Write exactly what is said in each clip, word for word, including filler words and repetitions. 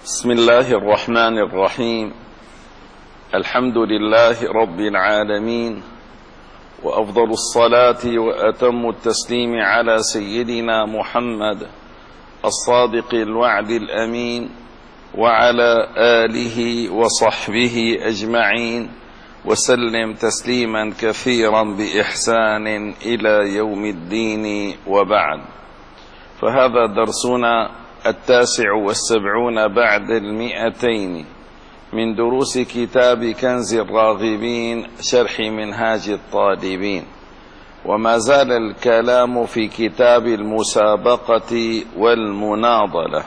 بسم الله الرحمن الرحيم. الحمد لله رب العالمين، وأفضل الصلاة وأتم التسليم على سيدنا محمد الصادق الوعد الأمين، وعلى آله وصحبه أجمعين، وسلم تسليما كثيرا بإحسان إلى يوم الدين، وبعد. فهذا درسنا التاسع والسبعون بعد المئتين من دروس كتاب كنز الراغبين شرح منهاج الطالبين، وما زال الكلام في كتاب المسابقة والمناضلة.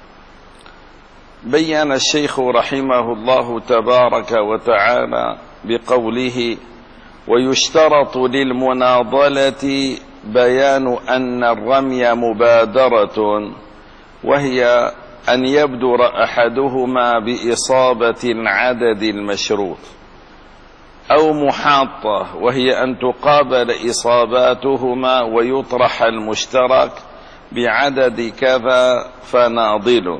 بين الشيخ رحمه الله تبارك وتعالى بقوله: ويشترط للمناضلة بيان أن الرمي مبادرة، وهي أن يبدر أحدهما بإصابة العدد المشروط، أو محاطة، وهي أن تقابل إصاباتهما ويطرح المشترك بعدد كذا فناضل.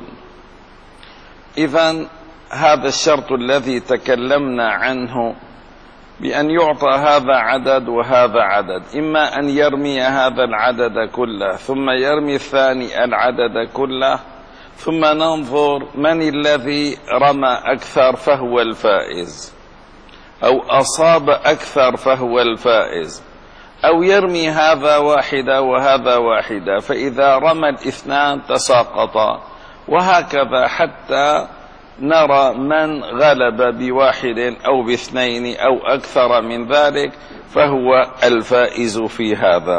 إذن هذا الشرط الذي تكلمنا عنه، بأن يعطى هذا عدد وهذا عدد، إما أن يرمي هذا العدد كله ثم يرمي الثاني العدد كله، ثم ننظر من الذي رمى أكثر فهو الفائز، أو أصاب أكثر فهو الفائز، أو يرمي هذا واحدة وهذا واحدة، فإذا رمى الاثنان تساقطا، وهكذا حتى نرى من غلب بواحد أو باثنين أو أكثر من ذلك فهو الفائز في هذا.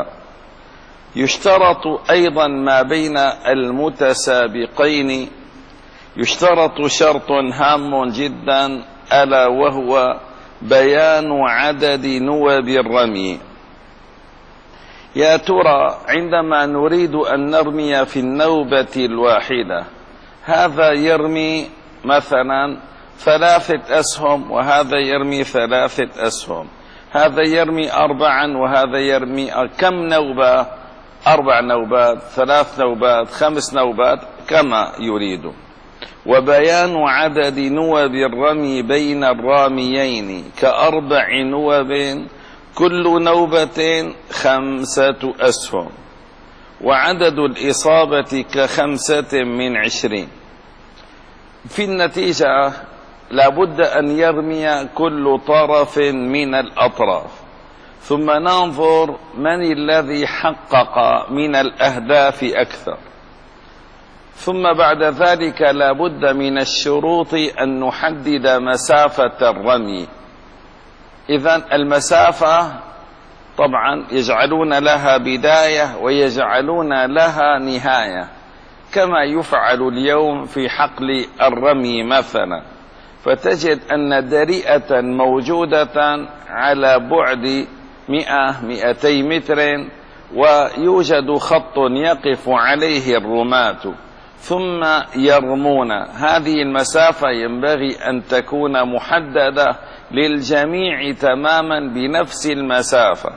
يشترط أيضا ما بين المتسابقين، يشترط شرط هام جدا، ألا وهو بيان عدد نوب الرمي. يا ترى عندما نريد أن نرمي في النوبة الواحدة، هذا يرمي مثلا ثلاثة أسهم وهذا يرمي ثلاثة أسهم، هذا يرمي أربعا وهذا يرمي كم نوبة؟ أربع نوبات، ثلاث نوبات، خمس نوبات، كما يريد. وبيان عدد نوب الرمي بين الراميين كأربع نوب، كل نوبة خمسة أسهم، وعدد الإصابة كخمسة من عشرين. في النتيجة لابد أن يرمي كل طرف من الأطراف، ثم ننظر من الذي حقق من الأهداف أكثر، ثم بعد ذلك لابد من الشروط أن نحدد مسافة الرمي. إذن المسافة طبعا يجعلون لها بداية ويجعلون لها نهاية، كما يفعل اليوم في حقل الرمي مثلا، فتجد أن دريئة موجودة على بعد مئة مئتي متر، ويوجد خط يقف عليه الرماة ثم يرمون. هذه المسافة ينبغي أن تكون محددة للجميع تماما بنفس المسافة.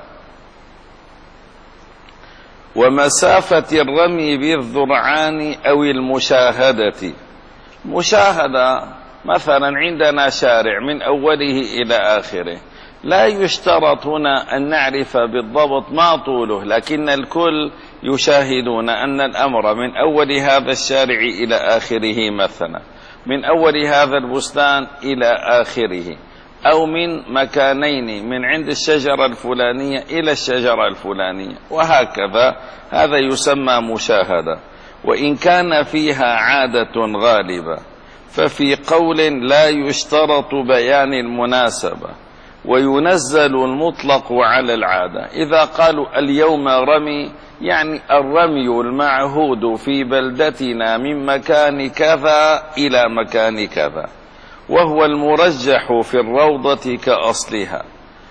ومسافة الرمي بالذرعان أو المشاهدة. مشاهدة مثلا عندنا شارع من أوله إلى آخره، لا يشترط هنا أن نعرف بالضبط ما طوله، لكن الكل يشاهدون أن الأمر من أول هذا الشارع إلى آخره، مثلا من أول هذا البستان إلى آخره، أو من مكانين، من عند الشجرة الفلانية إلى الشجرة الفلانية، وهكذا. هذا يسمى مشاهدة. وإن كان فيها عادة غالبة، ففي قول لا يشترط بيان المناسبة، وينزل المطلق على العادة. إذا قالوا اليوم رمي، يعني الرمي المعهود في بلدتنا من مكان كذا إلى مكان كذا، وهو المرجح في الروضة كأصلها.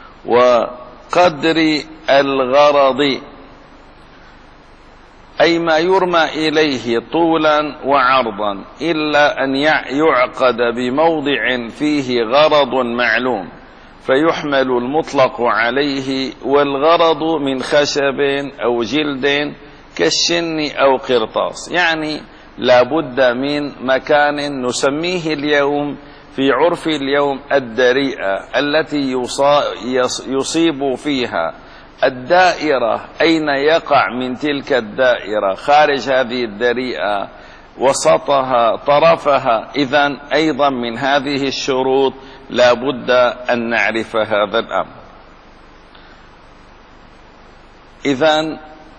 وقدر الغرض، أي ما يرمى إليه طولا وعرضا، إلا أن يعقد بموضع فيه غرض معلوم فيحمل المطلق عليه، والغرض من خشب أو جلد كالشن أو قرطاس. يعني لا بد من مكان نسميه اليوم في عرف اليوم الدريئة، التي يصيب فيها الدائرة أين يقع من تلك الدائرة، خارج هذه الدريئة، وسطها، طرفها. إذن أيضا من هذه الشروط لا بد أن نعرف هذا الأمر. إذن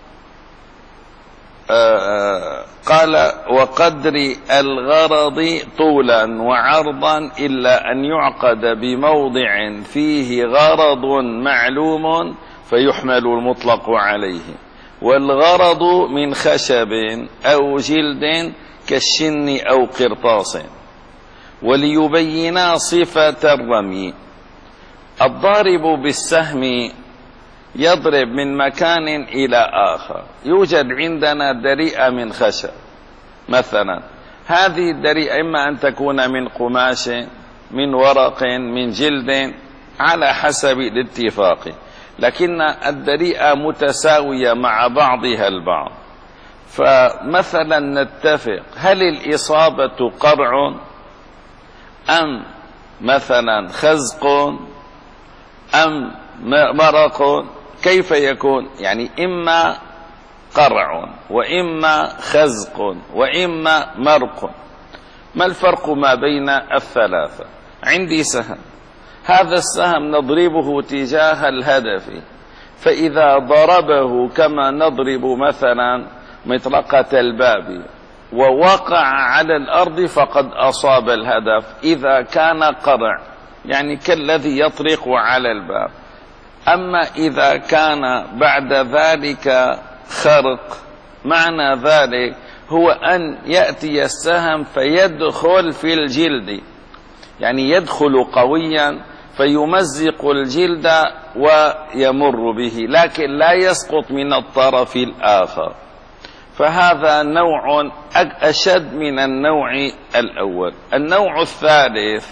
آه قال وقدر الغرض طولا وعرضا إلا أن يعقد بموضع فيه غرض معلوم فيحمل المطلق عليه، والغرض من خشب أو جلد كالشن أو قرطاس. وليبينا صفة الرمي. الضارب بالسهم يضرب من مكان إلى آخر. يوجد عندنا دريئة من خشب مثلا، هذه الدريئة إما أن تكون من قماش، من ورق، من جلد، على حسب الاتفاق، لكن الدريئة متساوية مع بعضها البعض. فمثلا نتفق، هل الإصابة قرع أم مثلا خزق أم مرق؟ كيف يكون؟ يعني إما قرع وإما خزق وإما مرق. ما الفرق ما بين الثلاثة؟ عندي سهم، هذا السهم نضربه تجاه الهدف، فإذا ضربه كما نضرب مثلا مطرقة الباب ووقع على الأرض فقد أصاب الهدف. إذا كان قرع يعني كالذي يطرق على الباب. أما إذا كان بعد ذلك خرق، معنى ذلك هو أن يأتي السهم فيدخل في الجلد، يعني يدخل قويا فيمزق الجلد ويمر به، لكن لا يسقط من الطرف الآخر. فهذا نوع أشد من النوع الأول. النوع الثالث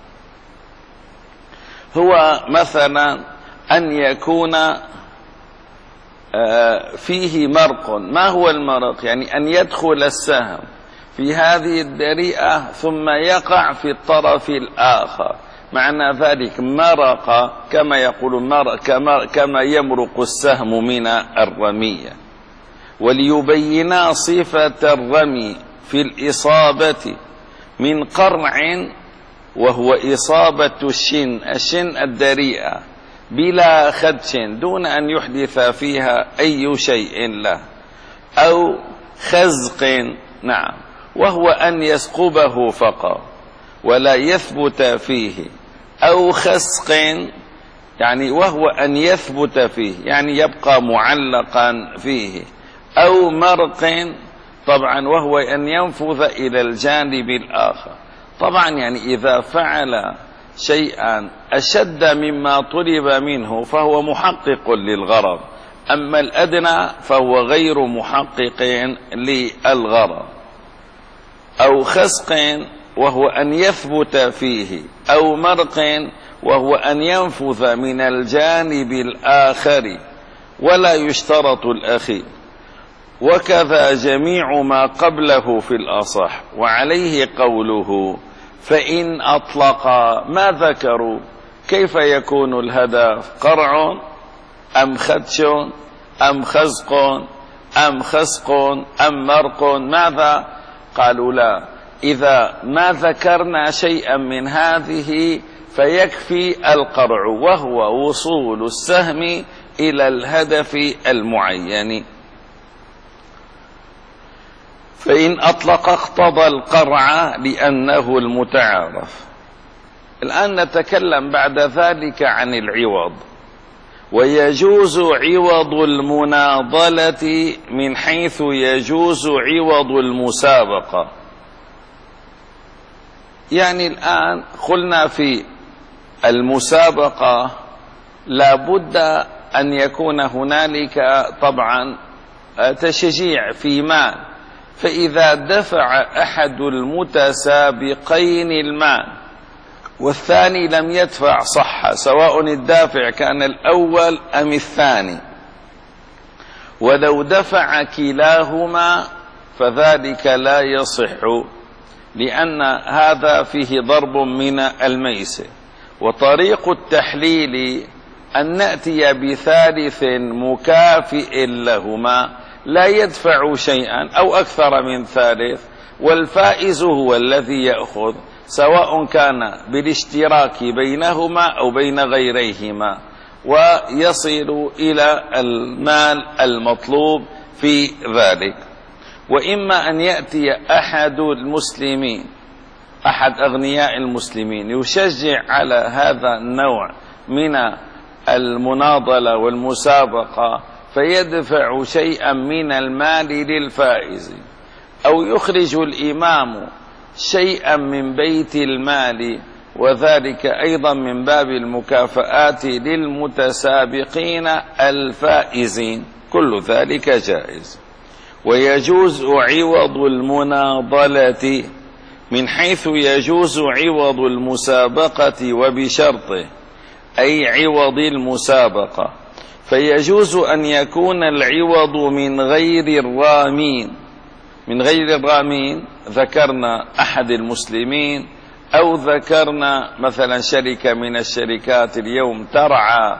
هو مثلا أن يكون فيه مرق. ما هو المرق؟ يعني أن يدخل السهم في هذه الدريئة ثم يقع في الطرف الآخر، معنى ذلك مرق، كما يقول مرق، كما يمرق السهم من الرمية. وليبينا صفة الرمي في الإصابة من قرع، وهو إصابة الشن، الشن الدريئة، بلا خدش، دون أن يحدث فيها أي شيء له، أو خزق، نعم، وهو أن يسقبه فقط ولا يثبت فيه، أو خسق، يعني وهو أن يثبت فيه، يعني يبقى معلقا فيه، أو مرق، طبعا وهو أن ينفذ إلى الجانب الآخر. طبعا يعني إذا فعل شيئا أشد مما طلب منه فهو محقق للغرض، أما الأدنى فهو غير محقق للغرض. أو خسق وهو أن يثبت فيه، أو مرق وهو أن ينفذ من الجانب الآخر ولا يشترط الأخير. وكذا جميع ما قبله في الأصح. وعليه قوله فإن أطلق، ما ذكروا كيف يكون الهدف؟ قرع أم خدش أم خزق أم خسق أم مرق؟ ماذا قالوا؟ لا، إذا ما ذكرنا شيئا من هذه فيكفي القرع، وهو وصول السهم إلى الهدف المعين. فإن أطلق اقتضى القرع لأنه المتعارف. الآن نتكلم بعد ذلك عن العوض. ويجوز عوض المناضلة من حيث يجوز عوض المسابقة. يعني الآن قلنا في المسابقة لابد أن يكون هنالك طبعا تشجيع في مال، فإذا دفع أحد المتسابقين المال والثاني لم يدفع صح، سواء الدافع كان الأول أم الثاني. ولو دفع كلاهما فذلك لا يصح، لأن هذا فيه ضرب من الميسر. وطريق التحليل أن نأتي بثالث مكافئ لهما لا يدفع شيئا أو أكثر من ثالث، والفائز هو الذي يأخذ، سواء كان بالاشتراك بينهما أو بين غيريهما، ويصل إلى المال المطلوب في ذلك. وإما أن يأتي أحد المسلمين، أحد أغنياء المسلمين، يشجع على هذا النوع من المناضلة والمسابقة فيدفع شيئا من المال للفائز، أو يخرج الإمام شيئا من بيت المال، وذلك أيضا من باب المكافآت للمتسابقين الفائزين، كل ذلك جائز. ويجوز عوض المناضلة من حيث يجوز عوض المسابقة وبشرطه، أي عوض المسابقة، فيجوز أن يكون العوض من غير الرامين. من غير الرامين ذكرنا أحد المسلمين، أو ذكرنا مثلا شركة من الشركات اليوم ترعى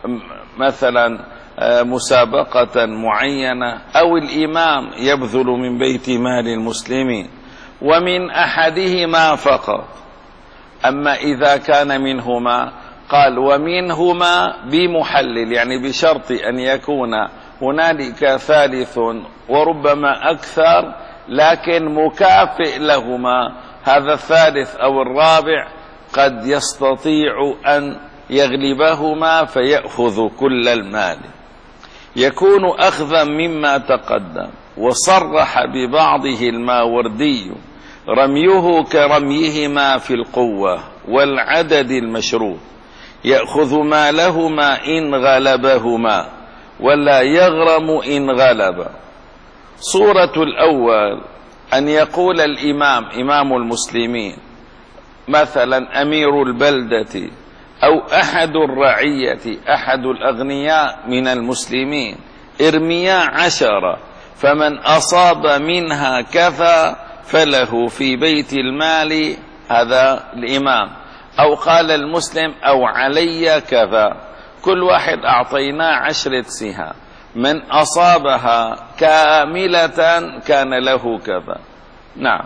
مثلا مسابقة معينة، أو الإمام يبذل من بيت مال المسلمين، ومن أحدهما فقط. أما إذا كان منهما قال ومنهما بمحلل، يعني بشرط أن يكون هنالك ثالث وربما أكثر، لكن مكافئ لهما، هذا الثالث أو الرابع قد يستطيع أن يغلبهما فيأخذ كل المال. يكون أخذا مما تقدم. وصرح ببعضه الماوردي رميه كرميهما في القوة والعدد المشروط، يأخذ مالهما إن غلبهما ولا يغرم إن غلب. صورة الأول أن يقول الإمام، إمام المسلمين مثلا أمير البلدة أو أحد الرعية، أحد الأغنياء من المسلمين، ارميا عشرة، فمن أصاب منها كذا فله في بيت المال، هذا الإمام. أو قال المسلم أو علي كذا، كل واحد أعطيناه عشرة سهام، من أصابها كاملة كان له كذا. نعم.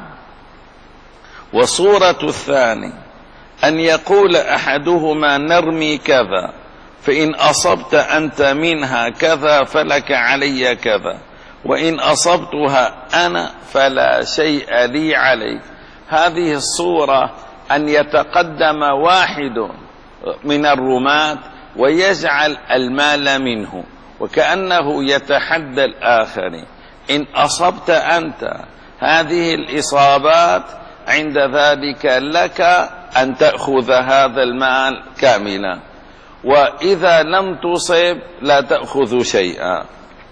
وصورة الثاني أن يقول أحدهما نرمي كذا، فإن أصبت أنت منها كذا فلك علي كذا، وإن أصبتها أنا فلا شيء لي عليك. هذه الصورة أن يتقدم واحد من الرماة ويجعل المال منه، وكأنه يتحدى الآخر، إن أصبت أنت هذه الإصابات عند ذلك لك أن تأخذ هذا المال كاملا، وإذا لم تصب لا تأخذ شيئا.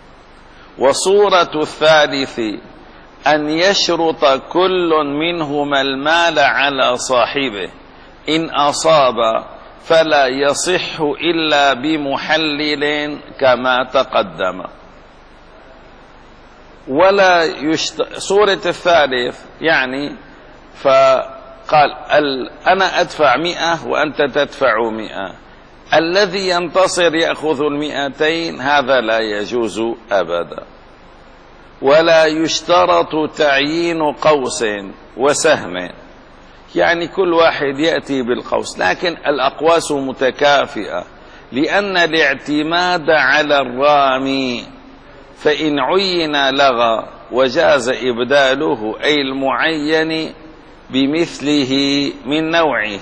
وصورة الثالث أن يشرط كل منهما المال على صاحبه، إن أصاب فلا يصح إلا بمحلل كما تقدم. ولا يشت... صورة الثالث يعني فقال ال... أنا أدفع مئة وأنت تدفع مئة، الذي ينتصر يأخذ المئتين، هذا لا يجوز أبدا. ولا يشترط تعيين قوس وسهم، يعني كل واحد يأتي بالقوس، لكن الأقواس متكافئة، لأن الاعتماد على الرامي، فإن عين لغى وجاز إبداله، أي المعين بمثله من نوعه،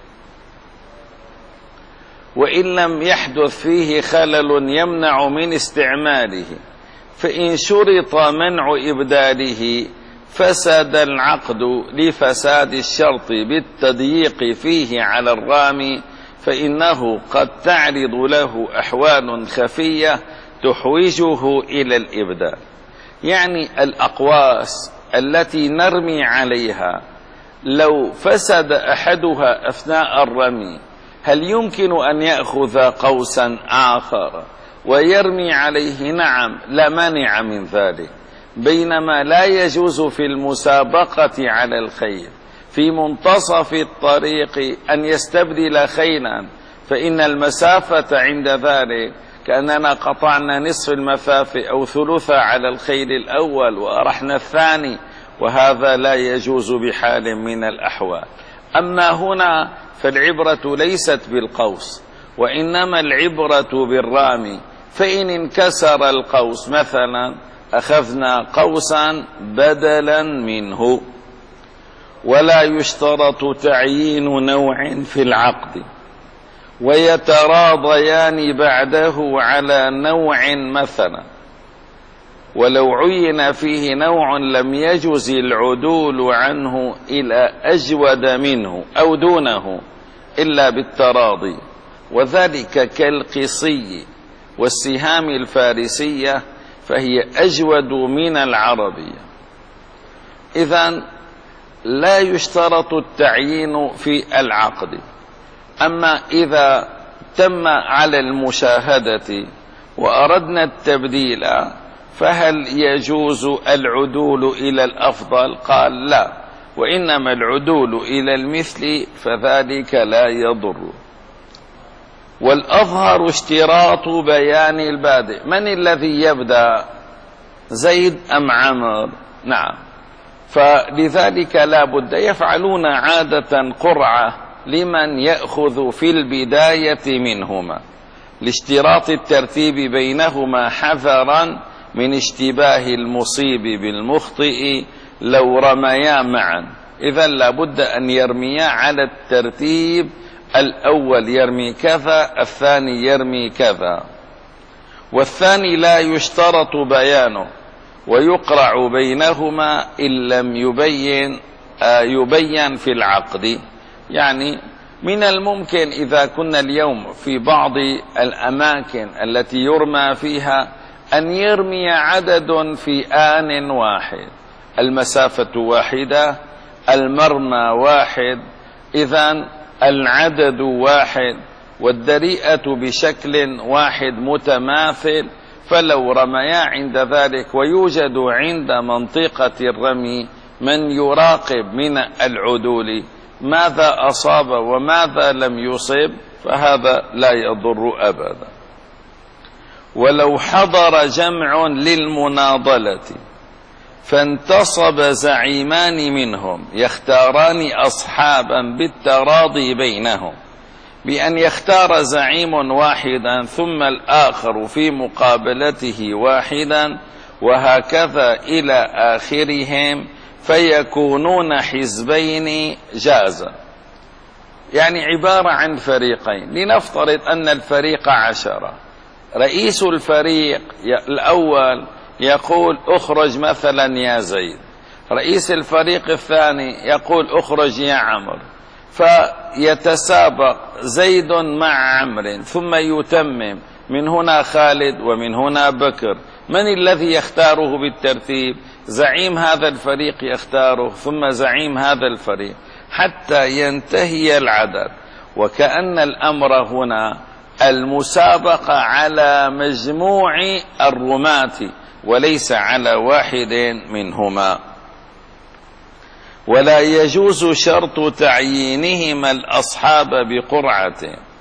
وإن لم يحدث فيه خلل يمنع من استعماله، فإن شرط منع إبداله فسد العقد لفساد الشرط بالتضييق فيه على الرامي، فإنه قد تعرض له أحوال خفية تحوجه إلى الإبدال. يعني الأقواس التي نرمي عليها لو فسد أحدها أثناء الرمي، هل يمكن أن يأخذ قوسا آخر ويرمي عليه؟ نعم، لا مانع من ذلك، بينما لا يجوز في المسابقة على الخيل في منتصف الطريق أن يستبدل خيلا، فإن المسافة عند ذلك كأننا قطعنا نصف المسافة أو ثلثها على الخيل الأول وأرحنا الثاني، وهذا لا يجوز بحال من الأحوال. أما هنا فالعبرة ليست بالقوس، وإنما العبرة بالرامي، فإن انكسر القوس مثلا أخذنا قوسا بدلا منه. ولا يشترط تعيين نوع في العقد، ويتراضيان بعده على نوع مثلا، ولو عين فيه نوع لم يجز العدول عنه إلى أجود منه أو دونه إلا بالتراضي، وذلك كالقصي والسهام الفارسية، فهي أجود من العربية. إذن لا يشترط التعيين في العقد. أما إذا تم على المشاهدة وأردنا التبديل فهل يجوز العدول إلى الأفضل؟ قال لا، وإنما العدول إلى المثل فذلك لا يضر. والأظهر اشتراط بيان البادئ. من الذي يبدأ، زيد أم عمرو؟ نعم، فلذلك لا بد يفعلون عادة قرعة لمن يأخذ في البداية منهما لاشتراط الترتيب بينهما حذرا من اشتباه المصيب بالمخطئ لو رميا معا. إذا لا بد أن يرميا على الترتيب، الأول يرمي كذا، الثاني يرمي كذا. والثاني لا يشترط بيانه، ويقرع بينهما إن لم يبين يبين في العقد. يعني من الممكن إذا كنا اليوم في بعض الأماكن التي يرمى فيها أن يرمي عدد في آن واحد، المسافة واحدة، المرمى واحد، إذن العدد واحد، والدريئة بشكل واحد متماثل. فلو رميا عند ذلك ويوجد عند منطقة الرمي من يراقب من العدول ماذا أصاب وماذا لم يصب، فهذا لا يضر أبدا. ولو حضر جمع للمناضلة فانتصب زعيمان منهم يختاران أصحابا بالتراضي بينهم بأن يختار زعيم واحدا ثم الآخر في مقابلته واحدا، وهكذا إلى آخرهم، فيكونون حزبين جازا. يعني عبارة عن فريقين. لنفترض أن الفريق عشرة، رئيس الفريق الأول يقول اخرج مثلا يا زيد، رئيس الفريق الثاني يقول اخرج يا عمرو، فيتسابق زيد مع عمرو ثم يتمم، من هنا خالد ومن هنا بكر. من الذي يختاره بالترتيب؟ زعيم هذا الفريق يختاره، ثم زعيم هذا الفريق، حتى ينتهي العدد. وكأن الأمر هنا المسابقة على مجموع الرماة وليس على واحد منهما. ولا يجوز شرط تعيينهما الأصحاب بقرعة،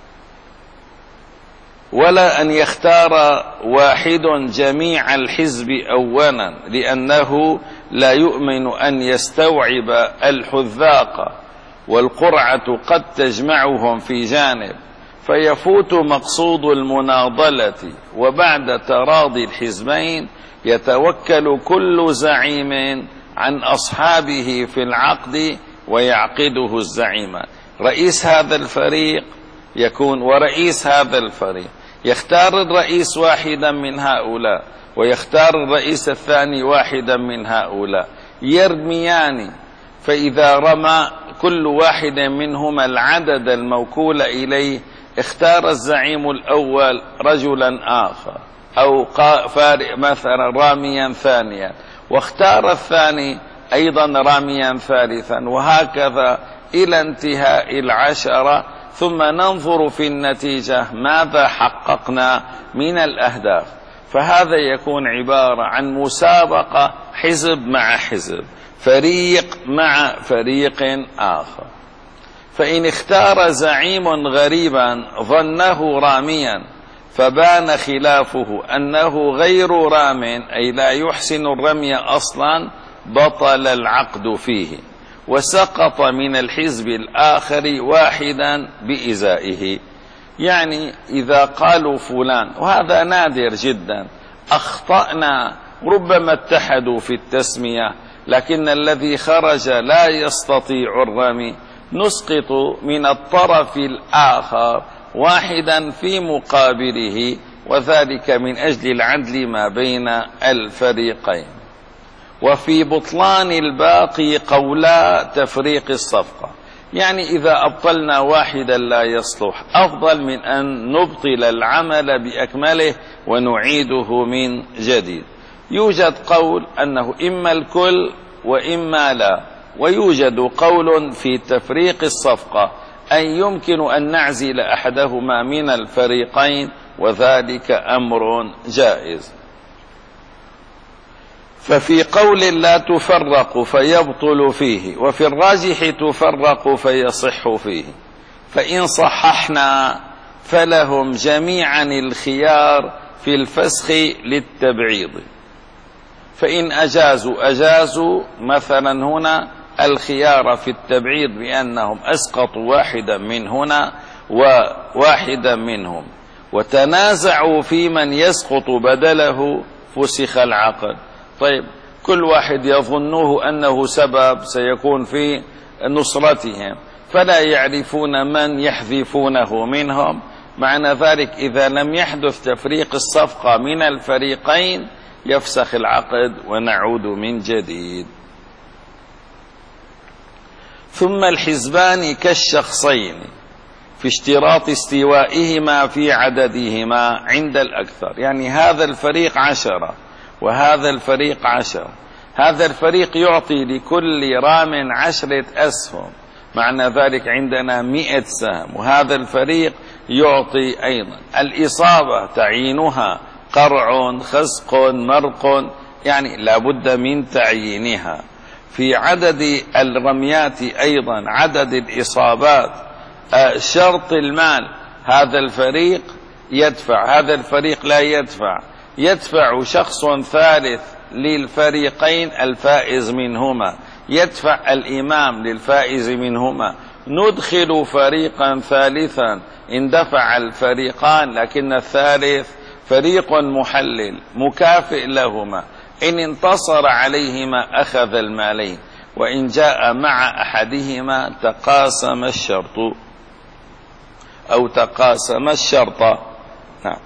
ولا أن يختار واحد جميع الحزب أولا، لأنه لا يؤمن أن يستوعب الحذاق، والقرعة قد تجمعهم في جانب فيفوت مقصود المناضلة. وبعد تراضي الحزبين يتوكل كل زعيم عن أصحابه في العقد ويعقده الزعيمان. رئيس هذا الفريق يكون ورئيس هذا الفريق، يختار الرئيس واحدا من هؤلاء ويختار الرئيس الثاني واحدا من هؤلاء، يرميان، فإذا رمى كل واحد منهما العدد الموكول إليه اختار الزعيم الأول رجلا آخر، أو فارق مثلا راميا ثانيا، واختار الثاني أيضا راميا ثالثا، وهكذا إلى انتهاء العشرة. ثم ننظر في النتيجة ماذا حققنا من الأهداف. فهذا يكون عبارة عن مسابقة حزب مع حزب، فريق مع فريق آخر. فإن اختار زعيم غريبا ظنه راميا فبان خلافه أنه غير رام، أي لا يحسن الرمي أصلا، بطل العقد فيه وسقط من الحزب الآخر واحدا بإزائه. يعني إذا قالوا فلان، وهذا نادر جدا، أخطأنا، ربما اتحدوا في التسمية لكن الذي خرج لا يستطيع الرمي، نسقط من الطرف الآخر واحدا في مقابله، وذلك من أجل العدل ما بين الفريقين. وفي بطلان الباقي قولا تفريق الصفقة، يعني إذا أبطلنا واحدا لا يصلح أفضل من أن نبطل العمل بأكمله ونعيده من جديد. يوجد قول أنه إما الكل وإما لا، ويوجد قول في تفريق الصفقة أن يمكن أن نعزل أحدهما من الفريقين، وذلك أمر جائز. ففي قول لا تفرق فيبطل فيه، وفي الراجح تفرق فيصح فيه. فإن صححنا فلهم جميعا الخيار في الفسخ للتبعيض، فإن أجازوا أجازوا مثلا هنا الخيار في التبعيض بأنهم أسقطوا واحدا من هنا وواحدا منهم، وتنازعوا في من يسقط بدله، فسخ العقد. طيب، كل واحد يظنه أنه سبب سيكون في نصرتهم، فلا يعرفون من يحذفونه منهم. معنى ذلك إذا لم يحدث تفريق الصفقة من الفريقين يفسخ العقد ونعود من جديد. ثم الحزبان كالشخصين في اشتراط استوائهما في عددهما عند الأكثر، يعني هذا الفريق عشرة وهذا الفريق عشر، هذا الفريق يعطي لكل رام عشرة أسهم، معنى ذلك عندنا مئة سهم، وهذا الفريق يعطي أيضا. الإصابة تعيينها قرع، خزق، مرق، يعني لابد من تعيينها. في عدد الرميات أيضا عدد الإصابات، شرط المال، هذا الفريق يدفع، هذا الفريق لا يدفع، يدفع شخص ثالث للفريقين الفائز منهما، يدفع الإمام للفائز منهما، ندخل فريقا ثالثا إن دفع الفريقان لكن الثالث فريق محلل مكافئ لهما، إن انتصر عليهما أخذ المالين، وإن جاء مع أحدهما تقاسم الشرط أو تقاسم الشرط. نعم.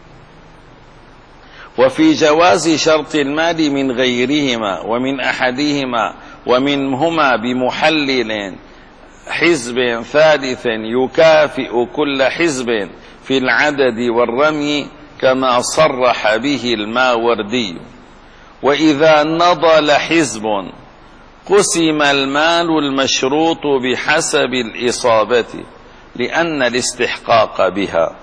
وفي جواز شرط المال من غيرهما ومن أحدهما ومنهما بمحلل حزب ثالث يكافئ كل حزب في العدد والرمي كما صرح به الماوردي. وإذا نضل حزب قسم المال المشروط بحسب الإصابة لأن الاستحقاق بها،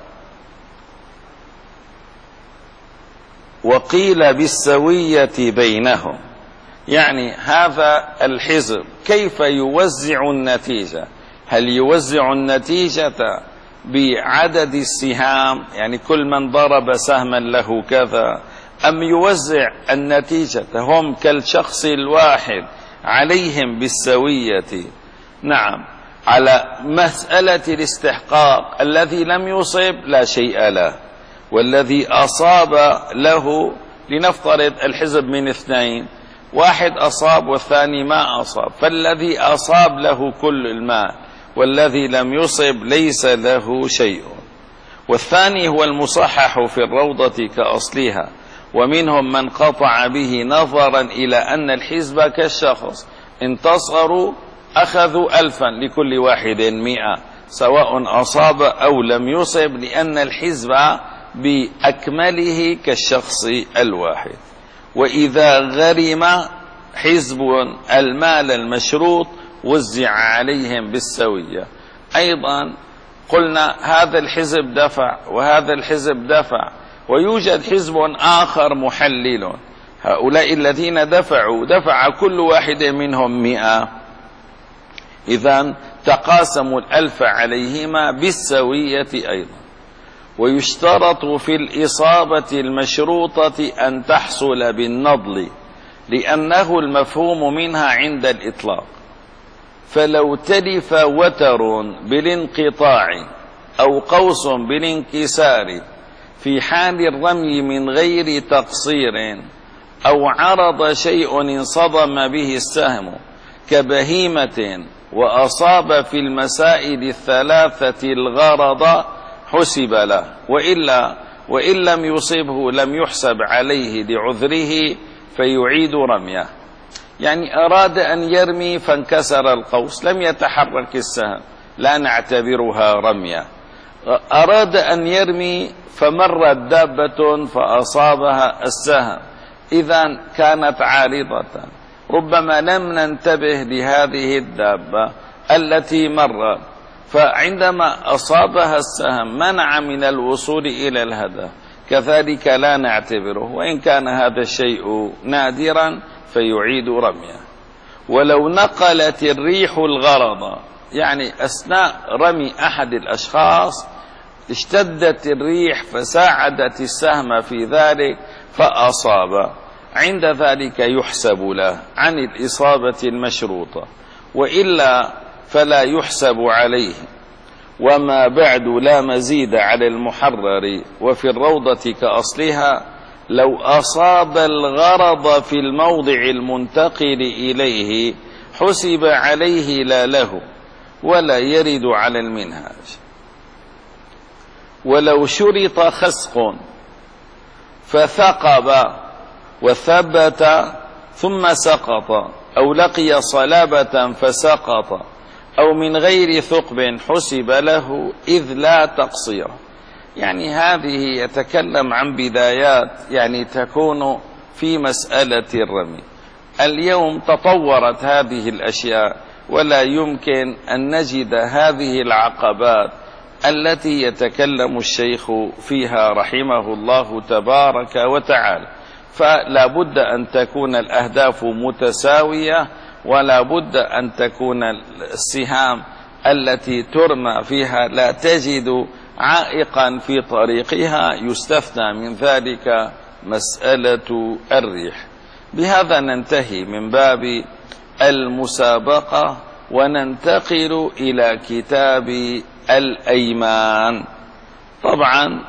وقيل بالسوية بينهم، يعني هذا الحزب كيف يوزع النتيجة؟ هل يوزع النتيجة بعدد السهام، يعني كل من ضرب سهما له كذا، أم يوزع النتيجة هم كالشخص الواحد عليهم بالسوية؟ نعم، على مسألة الاستحقاق الذي لم يصب لا شيء له، والذي أصاب له، لنفترض الحزب من اثنين، واحد أصاب والثاني ما أصاب، فالذي أصاب له كل المال والذي لم يصب ليس له شيء. والثاني هو المصحح في الروضة كأصلها، ومنهم من قطع به نظرا إلى أن الحزب كالشخص، انتصروا أخذوا ألفا لكل واحد مئة سواء أصاب أو لم يصب، لأن الحزب بأكمله كالشخص الواحد. وإذا غرم حزب المال المشروط وزع عليهم بالسوية. أيضا قلنا هذا الحزب دفع وهذا الحزب دفع، ويوجد حزب آخر محلل، هؤلاء الذين دفعوا دفع كل واحد منهم مئة، إذن تقاسموا الألف عليهما بالسوية أيضا. ويشترط في الإصابة المشروطة أن تحصل بالنضل، لأنه المفهوم منها عند الإطلاق. فلو تلف وتر بالانقطاع أو قوس بالانكسار في حال الرمي من غير تقصير، أو عرض شيء انصدم به السهم كبهيمة وأصاب في المسائل الثلاثة الغرض حسب له، وإلا وإن لم يصبه لم يحسب عليه لعذره فيعيد رميه. يعني أراد أن يرمي فانكسر القوس لم يتحرك السهم، لا نعتبرها رمية. أراد أن يرمي فمرت دابة فأصابها السهم، إذن كانت عارضة، ربما لم ننتبه لهذه الدابة التي مرت، فعندما أصابها السهم منع من الوصول إلى الهدف، كذلك لا نعتبره، وإن كان هذا الشيء نادرا فيعيد رميه. ولو نقلت الريح الغرض، يعني أثناء رمي أحد الأشخاص اشتدت الريح فساعدت السهم في ذلك فأصاب، عند ذلك يحسب له عن الإصابة المشروطة، وإلا فلا يحسب عليه. وما بعد لا مزيد على المحرر وفي الروضة كأصلها، لو أصاب الغرض في الموضع المنتقل إليه حسب عليه لا له، ولا يرد على المنهاج. ولو شرط خسق فثقب وثبت ثم سقط، أو لقي صلابة فسقط، أو من غير ثقب حسب له إذ لا تقصير. يعني هذه يتكلم عن بدايات يعني تكون في مسألة الرمي. اليوم تطورت هذه الأشياء، ولا يمكن أن نجد هذه العقبات التي يتكلم الشيخ فيها رحمه الله تبارك وتعالى. فلا بد أن تكون الأهداف متساوية، ولا بد أن تكون السهام التي ترمى فيها لا تجد عائقا في طريقها، يستثنى من ذلك مسألة الريح. بهذا ننتهي من باب المسابقة، وننتقل إلى كتاب الأيمان. طبعا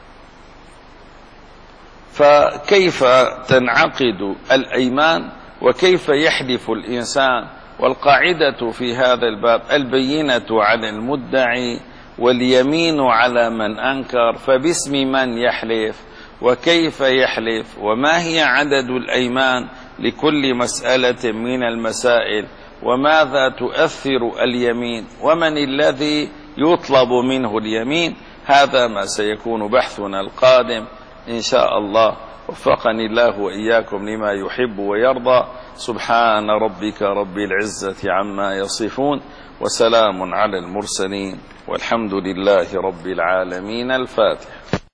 فكيف تنعقد الأيمان وكيف يحلف الإنسان؟ والقاعدة في هذا الباب البينة على المدعي واليمين على من أنكر، فباسم من يحلف وكيف يحلف وما هي عدد الأيمان لكل مسألة من المسائل، وماذا تؤثر اليمين، ومن الذي يطلب منه اليمين. هذا ما سيكون بحثنا القادم إن شاء الله. وفقني الله وإياكم لما يحب ويرضى. سبحان ربك رب العزة عما يصفون، وسلام على المرسلين، والحمد لله رب العالمين. الفاتح.